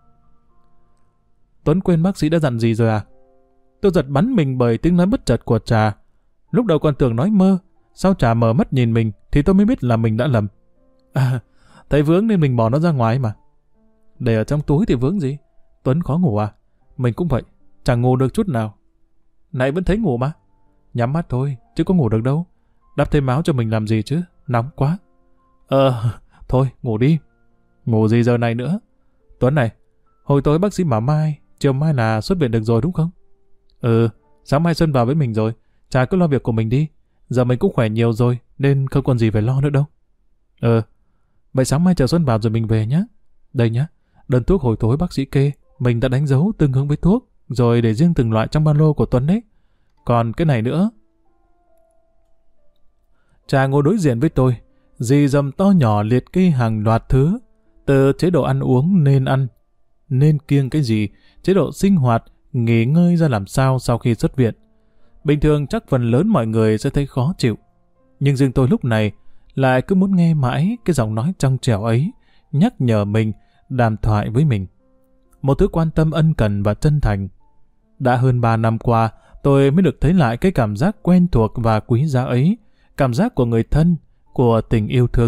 Tuấn quên bác sĩ đã dặn gì rồi à? Tôi giật bắn mình bởi tiếng nói bất chợt của Trà. Lúc đầu còn tưởng nói mơ, sau Trà mở mắt nhìn mình thì tôi mới biết là mình đã lầm. À, thấy vướng nên mình bỏ nó ra ngoài mà. Để ở trong túi thì vướng gì? Tuấn khó ngủ à? Mình cũng vậy, chẳng ngủ được chút nào. Nãy vẫn thấy ngủ mà. Nhắm mắt thôi, chứ có ngủ được đâu. Đắp thêm áo cho mình làm gì chứ, nóng quá. Thôi, ngủ đi. Ngủ gì giờ này nữa? Tuấn này, hồi tối bác sĩ bảo chiều mai là xuất viện được rồi đúng không? Sáng mai Xuân vào với mình rồi, Trà cứ lo việc của mình đi. Giờ mình cũng khỏe nhiều rồi, nên không còn gì phải lo nữa đâu. Vậy sáng mai chờ Xuân vào rồi mình về nhé. Đây nhé, đơn thuốc hồi tối bác sĩ kê, mình đã đánh dấu tương ứng với thuốc, rồi để riêng từng loại trong ba lô của Tuấn đấy. Còn cái này nữa. Trà ngồi đối diện với tôi, dì dầm to nhỏ liệt kê hàng loạt thứ, từ chế độ ăn uống nên ăn, nên kiêng cái gì, chế độ sinh hoạt, nghỉ ngơi ra làm sao sau khi xuất viện. Bình thường chắc phần lớn mọi người sẽ thấy khó chịu, nhưng riêng tôi lúc này lại cứ muốn nghe mãi cái giọng nói trong trẻo ấy, nhắc nhở mình, đàm thoại với mình. Một thứ quan tâm ân cần và chân thành. Đã hơn 3 năm qua, tôi mới được thấy lại cái cảm giác quen thuộc và quý giá ấy, cảm giác của người thân, của tình yêu thương.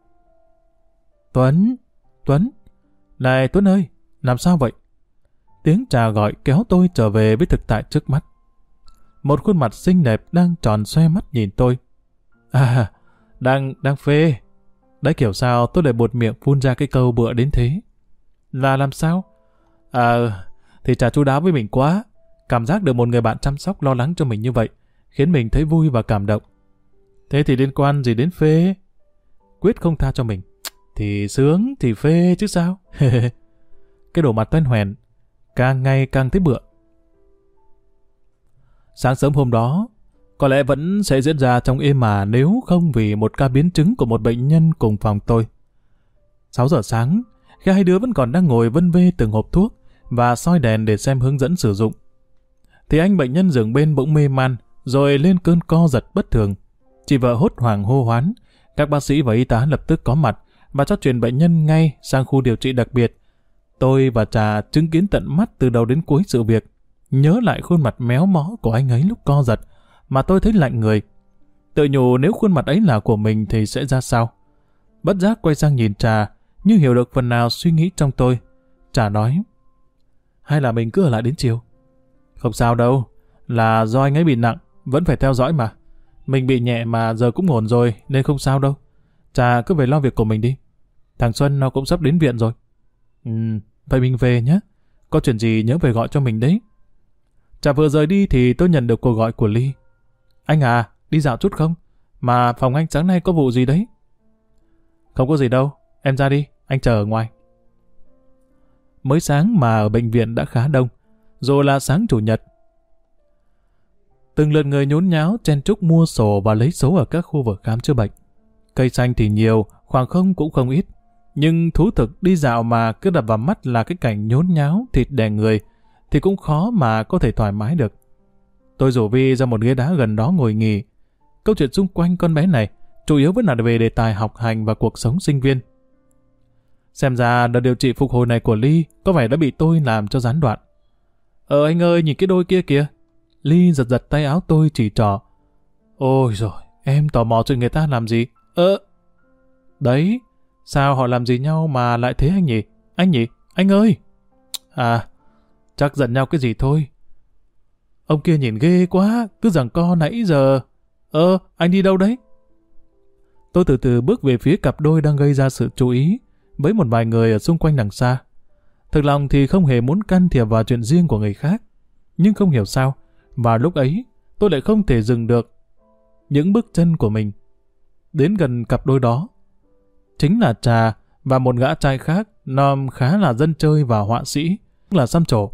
Tuấn, này Tuấn ơi, làm sao vậy? Tiếng Trà gọi kéo tôi trở về với thực tại trước mắt. Một khuôn mặt xinh đẹp đang tròn xoe mắt nhìn tôi. À, đang phê. Đấy, kiểu sao tôi lại buột miệng phun ra cái câu bựa đến thế? Là làm sao? Thì Trà chu đáo với mình quá. Cảm giác được một người bạn chăm sóc lo lắng cho mình như vậy, khiến mình thấy vui và cảm động. Thế thì liên quan gì đến phê? Quyết không tha cho mình. Thì sướng thì phê chứ sao? Cái đồ mặt toan hoèn, càng ngày càng thấy bựa. Sáng sớm hôm đó, có lẽ vẫn sẽ diễn ra trong êm ả nếu không vì một ca biến chứng của một bệnh nhân cùng phòng tôi. 6 giờ sáng, khi hai đứa vẫn còn đang ngồi vân vê từng hộp thuốc và soi đèn để xem hướng dẫn sử dụng, thì anh bệnh nhân giường bên bỗng mê man, rồi lên cơn co giật bất thường. Chị vợ hốt hoảng hô hoán, các bác sĩ và y tá lập tức có mặt và cho chuyển bệnh nhân ngay sang khu điều trị đặc biệt. Tôi và Trà chứng kiến tận mắt từ đầu đến cuối sự việc, nhớ lại khuôn mặt méo mó của anh ấy lúc co giật, mà tôi thấy lạnh người. Tự nhủ nếu khuôn mặt ấy là của mình thì sẽ ra sao? Bất giác quay sang nhìn Trà, như hiểu được phần nào suy nghĩ trong tôi. Trà nói, hay là mình cứ ở lại đến chiều? Không sao đâu, là do anh ấy bị nặng, vẫn phải theo dõi mà. Mình bị nhẹ mà giờ cũng ổn rồi nên không sao đâu. Trà cứ về lo việc của mình đi. Thằng Xuân nó cũng sắp đến viện rồi. Vậy mình về nhé. Có chuyện gì nhớ về gọi cho mình đấy. Trà vừa rời đi thì tôi nhận được cuộc gọi của Ly. Anh à, đi dạo chút không? Mà phòng anh sáng nay có vụ gì đấy? Không có gì đâu, em ra đi, anh chờ ở ngoài. Mới sáng mà ở bệnh viện đã khá đông, rồi là sáng chủ nhật. Từng lượt người nhốn nháo chen chúc mua sổ và lấy số ở các khu vực khám chữa bệnh. Cây xanh thì nhiều, khoảng không cũng không ít. Nhưng thú thực đi dạo mà cứ đập vào mắt là cái cảnh nhốn nháo thịt đè người, thì cũng khó mà có thể thoải mái được. Tôi rủ Vi ra một ghế đá gần đó ngồi nghỉ. Câu chuyện xung quanh con bé này chủ yếu vẫn là về đề tài học hành và cuộc sống sinh viên. Xem ra đợt điều trị phục hồi này của Ly có vẻ đã bị tôi làm cho gián đoạn. Anh ơi, nhìn cái đôi kia kìa. Ly giật giật tay áo tôi chỉ trỏ. Ôi rồi, em tò mò chuyện người ta làm gì? Đấy, sao họ làm gì nhau mà lại thế anh nhỉ? Anh ơi! À, chắc giận nhau cái gì thôi. Ông kia nhìn ghê quá, cứ giằng co nãy giờ. Anh đi đâu đấy? Tôi từ từ bước về phía cặp đôi đang gây ra sự chú ý với một vài người ở xung quanh đằng xa. Thực lòng thì không hề muốn can thiệp vào chuyện riêng của người khác. Nhưng không hiểu sao, và lúc ấy tôi lại không thể dừng được những bước chân của mình. Đến gần cặp đôi đó, chính là Trà và một gã trai khác, nom khá là dân chơi và họa sĩ, là xăm trổ.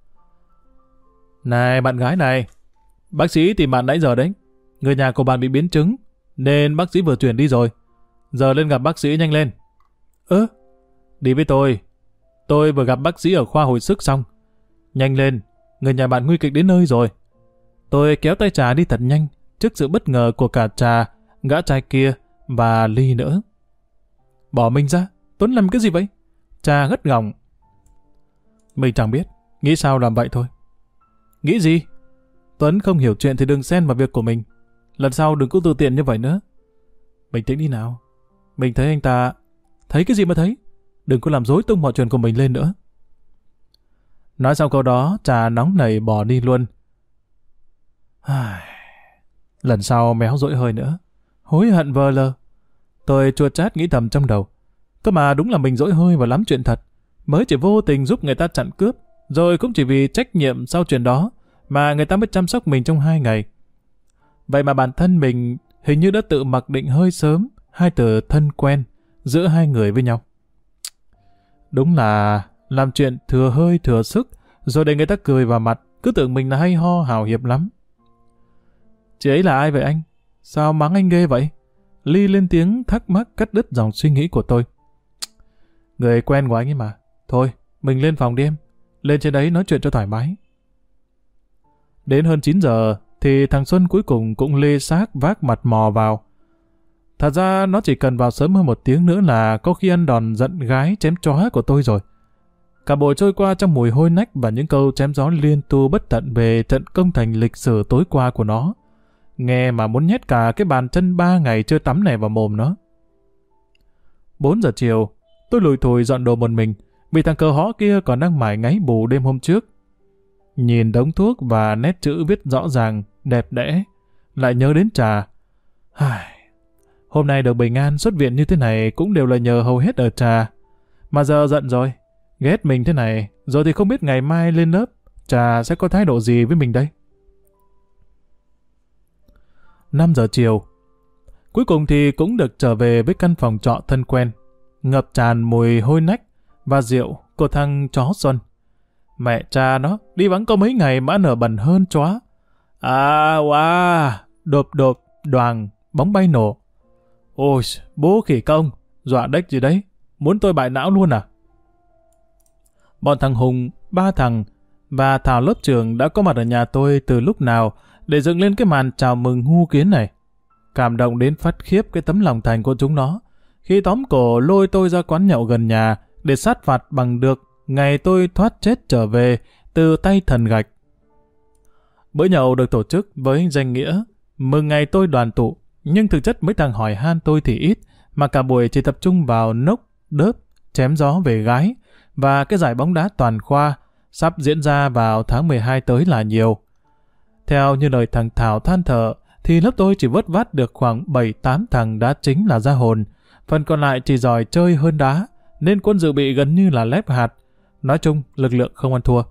Này bạn gái này, bác sĩ tìm bạn nãy giờ đấy. Người nhà của bạn bị biến chứng, nên bác sĩ vừa chuyển đi rồi. Giờ lên gặp bác sĩ nhanh lên. Đi với tôi. Tôi vừa gặp bác sĩ ở khoa hồi sức xong. Nhanh lên, người nhà bạn nguy kịch đến nơi rồi. Tôi kéo tay Trà đi thật nhanh, trước sự bất ngờ của cả Trà, gã trai kia và Ly nữa. Bỏ mình ra, Tuấn làm cái gì vậy? Cha gắt gỏng. Mình chẳng biết, nghĩ sao làm vậy thôi. Nghĩ gì? Tuấn không hiểu chuyện thì đừng xen vào việc của mình. Lần sau đừng có tự tiện như vậy nữa. Bình tĩnh đi nào. Mình thấy anh ta... Thấy cái gì mà thấy? Đừng có làm rối tung mọi chuyện của mình lên nữa. Nói xong câu đó, Trà nóng nảy bỏ đi luôn. Lần sau méo dỗi hơi nữa. Hối hận vờ lờ. Tôi chua chát nghĩ thầm trong đầu. Cơ mà đúng là mình dỗi hơi và lắm chuyện thật. Mới chỉ vô tình giúp người ta chặn cướp. Rồi cũng chỉ vì trách nhiệm sau chuyện đó mà người ta mới chăm sóc mình trong 2 ngày. Vậy mà bản thân mình hình như đã tự mặc định hơi sớm hai từ thân quen giữa hai người với nhau. Đúng là làm chuyện thừa hơi thừa sức rồi để người ta cười vào mặt, cứ tưởng mình là hay ho hào hiệp lắm. Chị ấy là ai vậy anh? Sao mắng anh ghê vậy? Ly lên tiếng thắc mắc cắt đứt dòng suy nghĩ của tôi. Người quen của anh ấy mà. Thôi, mình lên phòng đi em. Lên trên đấy nói chuyện cho thoải mái. Đến hơn 9 giờ thì thằng Xuân cuối cùng cũng lê xác vác mặt mò vào. Thật ra nó chỉ cần vào sớm hơn 1 tiếng nữa là có khi ăn đòn giận gái chém chó của tôi rồi. Cả buổi trôi qua trong mùi hôi nách và những câu chém gió liên tu bất tận về trận công thành lịch sử tối qua của nó. Nghe mà muốn nhét cả cái bàn chân 3 ngày chưa tắm này vào mồm nó. 4 giờ chiều, tôi lùi thùi dọn đồ một mình, vì thằng cờ hó kia còn đang mải ngáy bù đêm hôm trước. Nhìn đống thuốc và nét chữ viết rõ ràng, đẹp đẽ, lại nhớ đến Trà. Hôm nay được bình an xuất viện như thế này cũng đều là nhờ hầu hết ở Trà. Mà giờ giận rồi, ghét mình thế này, rồi thì không biết ngày mai lên lớp, Trà sẽ có thái độ gì với mình đây. 5 giờ chiều, cuối cùng thì cũng được trở về với căn phòng trọ thân quen, ngập tràn mùi hôi nách và rượu của thằng chó Xuân. Mẹ cha nó, đi vắng có mấy ngày mà ăn ở bẩn hơn chó. Wow, đột đột, đoàng, bóng bay nổ. Ôi, bố khỉ công, dọa đếch gì đấy, muốn tôi bại não luôn à? Bọn thằng Hùng, 3 thằng và Thảo lớp trường đã có mặt ở nhà tôi từ lúc nào để dựng lên cái màn chào mừng ngu kiến này. Cảm động đến phát khiếp cái tấm lòng thành của chúng nó, khi tóm cổ lôi tôi ra quán nhậu gần nhà để sát phạt bằng được ngày tôi thoát chết trở về từ tay thần gạch. Bữa nhậu được tổ chức với danh nghĩa mừng ngày tôi đoàn tụ, nhưng thực chất mấy thằng hỏi han tôi thì ít, mà cả buổi chỉ tập trung vào nốc, đớp, chém gió về gái và cái giải bóng đá toàn khoa sắp diễn ra vào tháng 12 tới là nhiều. Theo như lời thằng Thảo than thở, thì lớp tôi chỉ vớt vát được khoảng 7-8 thằng đá chính là ra hồn, phần còn lại chỉ giỏi chơi hơn đá, nên quân dự bị gần như là lép hạt. Nói chung, lực lượng không ăn thua.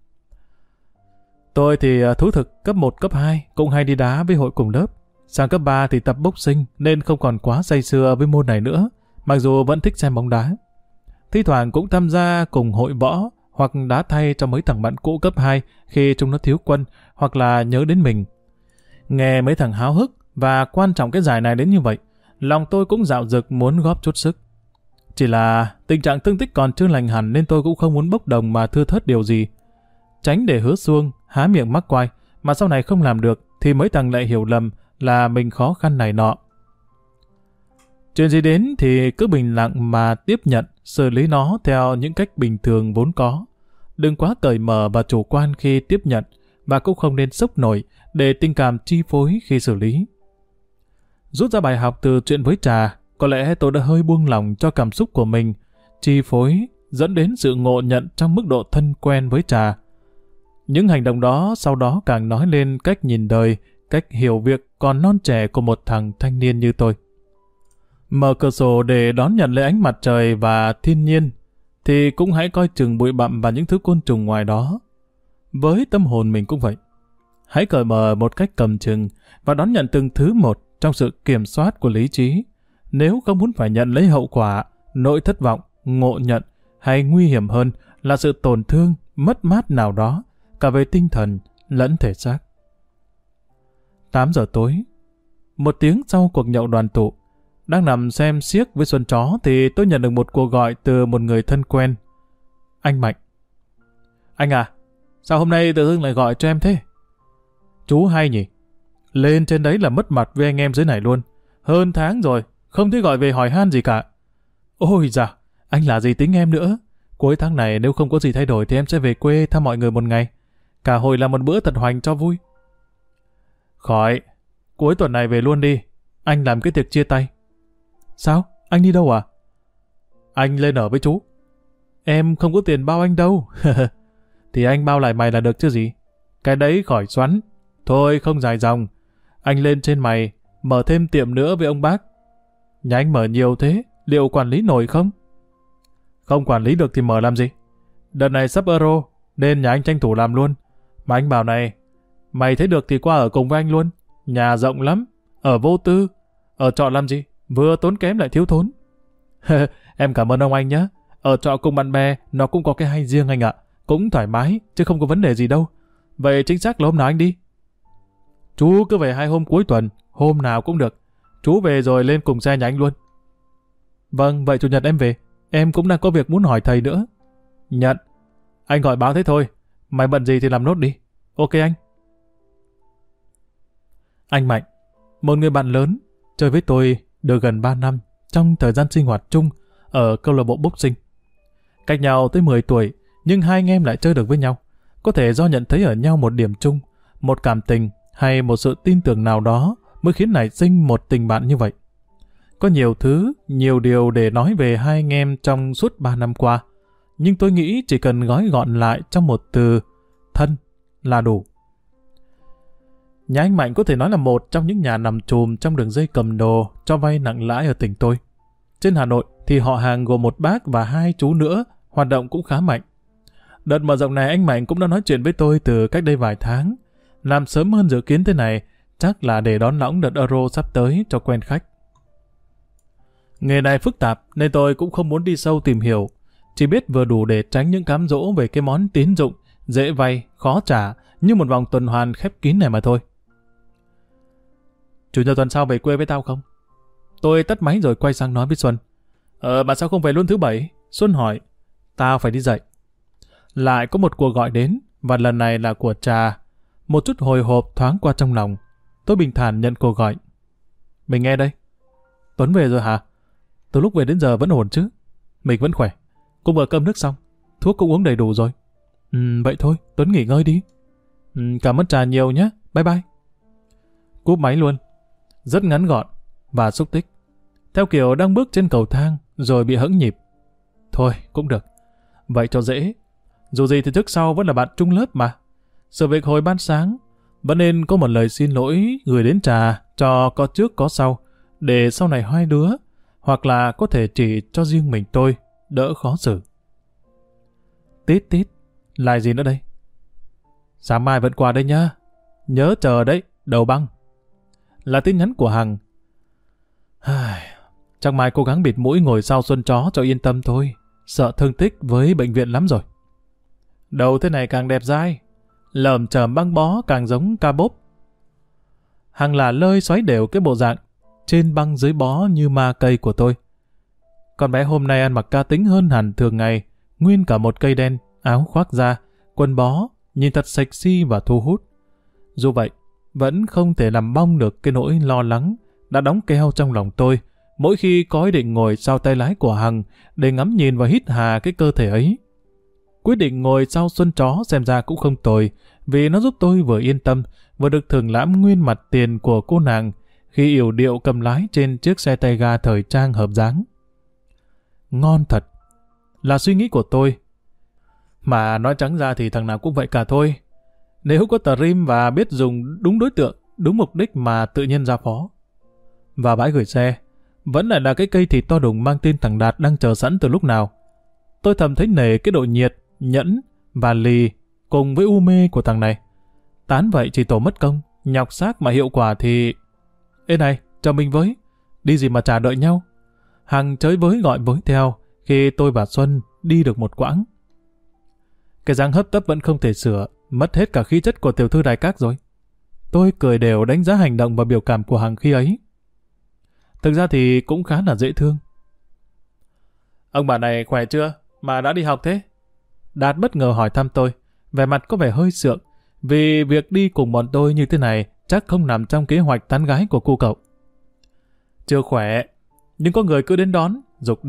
Tôi thì thú thực cấp 1, cấp 2 cũng hay đi đá với hội cùng lớp. Sang cấp 3 thì tập boxing nên không còn quá say sưa với môn này nữa, mặc dù vẫn thích xem bóng đá. Thi thoảng cũng tham gia cùng hội võ hoặc đá thay cho mấy thằng bạn cũ cấp 2 khi chúng nó thiếu quân hoặc là nhớ đến mình. Nghe mấy thằng háo hức và quan trọng cái giải này đến như vậy, lòng tôi cũng dạo dực muốn góp chút sức. Chỉ là tình trạng thương tích còn chưa lành hẳn nên tôi cũng không muốn bốc đồng mà thưa thớt điều gì. Tránh để hứa xuông, há miệng mắc quai, mà sau này không làm được thì mấy thằng lại hiểu lầm là mình khó khăn này nọ. Chuyện gì đến thì cứ bình lặng mà tiếp nhận, xử lý nó theo những cách bình thường vốn có. Đừng quá cởi mở và chủ quan khi tiếp nhận, và cũng không nên sốc nổi để tình cảm chi phối khi xử lý. Rút ra bài học từ chuyện với Trà, có lẽ tôi đã hơi buông lỏng cho cảm xúc của mình, chi phối dẫn đến sự ngộ nhận trong mức độ thân quen với Trà. Những hành động đó sau đó càng nói lên cách nhìn đời, cách hiểu việc còn non trẻ của một thằng thanh niên như tôi. Mở cửa sổ để đón nhận lấy ánh mặt trời và thiên nhiên, thì cũng hãy coi chừng bụi bặm và những thứ côn trùng ngoài đó. Với tâm hồn mình cũng vậy. Hãy cởi mở một cách cầm chừng và đón nhận từng thứ một trong sự kiểm soát của lý trí. Nếu không muốn phải nhận lấy hậu quả, nỗi thất vọng, ngộ nhận hay nguy hiểm hơn là sự tổn thương, mất mát nào đó, cả về tinh thần lẫn thể xác. 8 giờ tối, 1 tiếng sau cuộc nhậu đoàn tụ, đang nằm xem xiếc với Xuân chó thì tôi nhận được một cuộc gọi từ một người thân quen. Anh Mạnh. Anh à, sao hôm nay tự dưng lại gọi cho em thế? Chú hay nhỉ? Lên trên đấy là mất mặt với anh em dưới này luôn. Hơn tháng rồi, không thấy gọi về hỏi han gì cả. Ôi dạ, anh là gì tính em nữa. Cuối tháng này nếu không có gì thay đổi thì em sẽ về quê thăm mọi người một ngày. Cả hội làm một bữa thật hoành cho vui. Khỏi, cuối tuần này về luôn đi. Anh làm cái tiệc chia tay. Sao? Anh đi đâu à? Anh lên ở với chú. Em không có tiền bao anh đâu. Thì anh bao lại mày là được chứ gì. Cái đấy khỏi xoắn. Thôi không dài dòng. Anh lên trên mày, mở thêm tiệm nữa với ông bác. Nhà anh mở nhiều thế, liệu quản lý nổi không? Không quản lý được thì mở làm gì? Đợt này sắp Euro, nên nhà anh tranh thủ làm luôn. Mà anh bảo này, mày thấy được thì qua ở cùng với anh luôn. Nhà rộng lắm, ở vô tư. Ở trọ làm gì? Vừa tốn kém lại thiếu thốn. Em cảm ơn ông anh nhé. Ở trọ cùng bạn bè, nó cũng có cái hay riêng anh ạ. Cũng thoải mái, chứ không có vấn đề gì đâu. Vậy chính xác là hôm nào anh đi? Chú cứ về 2 hôm cuối tuần, hôm nào cũng được. Chú về rồi lên cùng xe nhà anh luôn. Vâng, vậy chủ nhật em về. Em cũng đang có việc muốn hỏi thầy nữa. Nhận. Anh gọi báo thế thôi. Mày bận gì thì làm nốt đi. Ok anh. Anh Mạnh, một người bạn lớn, chơi với tôi được gần 3 năm trong thời gian sinh hoạt chung ở câu lạc bộ boxing. Cách nhau tới 10 tuổi, nhưng hai anh em lại chơi được với nhau. Có thể do nhận thấy ở nhau một điểm chung, một cảm tình hay một sự tin tưởng nào đó mới khiến nảy sinh một tình bạn như vậy. Có nhiều thứ, nhiều điều để nói về hai anh em trong suốt 3 năm qua, nhưng tôi nghĩ chỉ cần gói gọn lại trong một từ thân là đủ. Nhà anh Mạnh có thể nói là một trong những nhà nằm chùm trong đường dây cầm đồ cho vay nặng lãi ở tỉnh tôi. Trên Hà Nội thì họ hàng gồm một bác và 2 chú nữa, hoạt động cũng khá mạnh. Đợt mở rộng này anh Mạnh cũng đã nói chuyện với tôi từ cách đây vài tháng. Làm sớm hơn dự kiến thế này, chắc là để đón lõng đợt Euro sắp tới cho quen khách. Nghề này phức tạp nên tôi cũng không muốn đi sâu tìm hiểu. Chỉ biết vừa đủ để tránh những cám dỗ về cái món tín dụng, dễ vay, khó trả, như một vòng tuần hoàn khép kín này mà thôi. Chủ nhật tuần sau về quê với tao không? Tôi tắt máy rồi quay sang nói với Xuân. Mà sao không về luôn thứ Bảy? Xuân hỏi. Tao phải đi dạy. Lại có một cuộc gọi đến, và lần này là của Trà. Một chút hồi hộp thoáng qua trong lòng. Tôi bình thản nhận cuộc gọi. Mình nghe đây. Tuấn về rồi hả? Từ lúc về đến giờ vẫn ổn chứ? Mình vẫn khỏe. Cũng vừa cơm nước xong. Thuốc cũng uống đầy đủ rồi. Vậy thôi, Tuấn nghỉ ngơi đi. Cảm ơn Trà nhiều nhé. Bye bye. Cúp máy luôn. Rất ngắn gọn và xúc tích. Theo kiểu đang bước trên cầu thang rồi bị hẫng nhịp. Thôi, cũng được. Vậy cho dễ. Dù gì thì trước sau vẫn là bạn chung lớp mà. Sự việc hồi ban sáng vẫn nên có một lời xin lỗi gửi đến Trà cho có trước có sau, để sau này hai đứa, hoặc là có thể chỉ cho riêng mình tôi, đỡ khó xử. Tít tít, lại gì nữa đây? Sáng mai vẫn qua đây nhá. Nhớ chờ đấy, đầu băng. Là tin nhắn của Hằng. Chắc mai cố gắng bịt mũi ngồi sau Xuân chó cho yên tâm thôi. Sợ thương tích với bệnh viện lắm rồi. Đầu thế này càng đẹp dai, lởm chởm băng bó càng giống ca bốp. Hằng là lơi xoáy đều cái bộ dạng trên băng dưới bó như ma cây của tôi. Con bé hôm nay ăn mặc cá tính hơn hẳn thường ngày, nguyên cả một cây đen, áo khoác da, quần bó, nhìn thật sexy và thu hút. Dù vậy, vẫn không thể làm bong được cái nỗi lo lắng đã đóng keo trong lòng tôi mỗi khi có ý định ngồi sau tay lái của Hằng để ngắm nhìn và hít hà cái cơ thể ấy. Quyết định ngồi sau Xuân chó xem ra cũng không tồi, vì nó giúp tôi vừa yên tâm, vừa được thưởng lãm nguyên mặt tiền của cô nàng khi yểu điệu cầm lái trên chiếc xe tay ga thời trang hợp dáng. Ngon thật, là suy nghĩ của tôi. Mà nói trắng ra thì thằng nào cũng vậy cả thôi. Nếu có tờ rim và biết dùng đúng đối tượng, đúng mục đích mà tự nhiên ra phó. Và bãi gửi xe, vẫn lại là cái cây thịt to đùng mang tên thằng Đạt đang chờ sẵn từ lúc nào. Tôi thầm thấy nể cái độ nhiệt, nhẫn và lì cùng với u mê của thằng này. Tán vậy chỉ tổ mất công, nhọc xác mà hiệu quả thì... Ê này, chờ mình với. Đi gì mà chả đợi nhau. Hằng chới với gọi với theo khi tôi và Xuân đi được một quãng. Cái dáng hấp tấp vẫn không thể sửa, mất hết cả khí chất của tiểu thư Đài Các rồi. Tôi cười đều đánh giá hành động và biểu cảm của Hằng khi ấy. Thực ra thì cũng khá là dễ thương. Ông bà này khỏe chưa? Mà đã đi học thế? Đạt bất ngờ hỏi thăm tôi, vẻ mặt có vẻ hơi sượng, vì việc đi cùng bọn tôi như thế này chắc không nằm trong kế hoạch tán gái của cô cậu. Chưa khỏe, nhưng có người cứ đến đón, giục đi,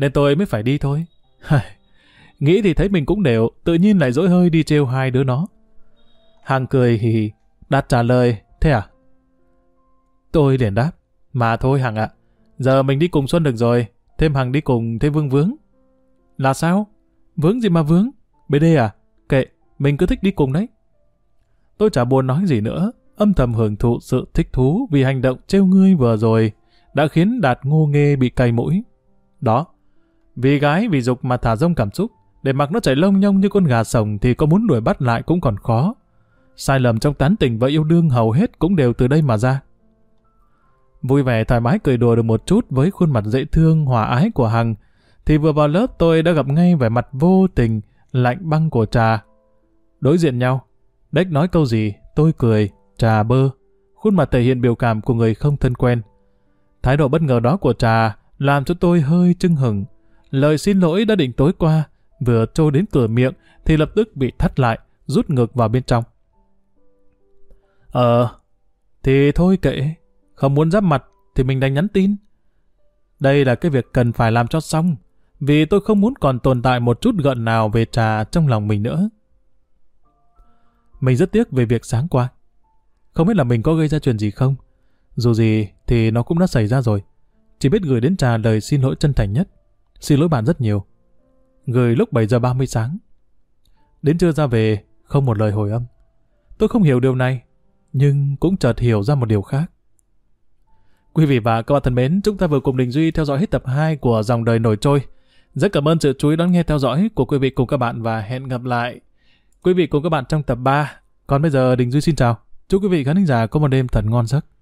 nên tôi mới phải đi thôi. Nghĩ thì thấy mình cũng đều, tự nhiên lại dỗi hơi đi trêu hai đứa nó. Hằng cười hì hì, Đạt trả lời, thế à? Tôi liền đáp, mà thôi Hằng ạ, giờ mình đi cùng Xuân được rồi, thêm Hằng đi cùng thế Vương vướng. Là sao? Vướng gì mà vướng? BD à? Kệ, mình cứ thích đi cùng đấy. Tôi chả buồn nói gì nữa, âm thầm hưởng thụ sự thích thú vì hành động trêu ngươi vừa rồi đã khiến Đạt ngô nghê bị cay mũi. Đó, vì gái vì dục mà thả rông cảm xúc, để mặc nó chảy lông nhông như con gà sồng thì có muốn đuổi bắt lại cũng còn khó. Sai lầm trong tán tỉnh và yêu đương hầu hết cũng đều từ đây mà ra. Vui vẻ thoải mái cười đùa được một chút với khuôn mặt dễ thương hòa ái của Hằng, thì vừa vào lớp tôi đã gặp ngay vẻ mặt vô tình, lạnh băng của Trà. Đối diện nhau, Đếch nói câu gì, tôi cười, Trà bơ, khuôn mặt thể hiện biểu cảm của người không thân quen. Thái độ bất ngờ đó của Trà làm cho tôi hơi chưng hửng. Lời xin lỗi đã định tối qua, vừa trôi đến cửa miệng thì lập tức bị thắt lại, rút ngược vào bên trong. Thì thôi kệ, không muốn giáp mặt thì mình đành nhắn tin. Đây là cái việc cần phải làm cho xong, vì tôi không muốn còn tồn tại một chút gợn nào về Trà trong lòng mình nữa. Mình rất tiếc về việc sáng qua. Không biết là mình có gây ra chuyện gì không. Dù gì thì nó cũng đã xảy ra rồi. Chỉ biết gửi đến Trà lời xin lỗi chân thành nhất. Xin lỗi bạn rất nhiều. Gửi lúc 7 giờ 30 sáng. Đến trưa ra về, không một lời hồi âm. Tôi không hiểu điều này, nhưng cũng chợt hiểu ra một điều khác. Quý vị và các bạn thân mến, chúng ta vừa cùng Đình Duy theo dõi hết tập 2 của Dòng Đời Nổi Trôi. Rất cảm ơn sự chú ý đón nghe theo dõi của quý vị cùng các bạn và hẹn gặp lại quý vị cùng các bạn trong tập 3. Còn bây giờ Đình Duy xin chào. Chúc quý vị khán thính giả có một đêm thật ngon giấc.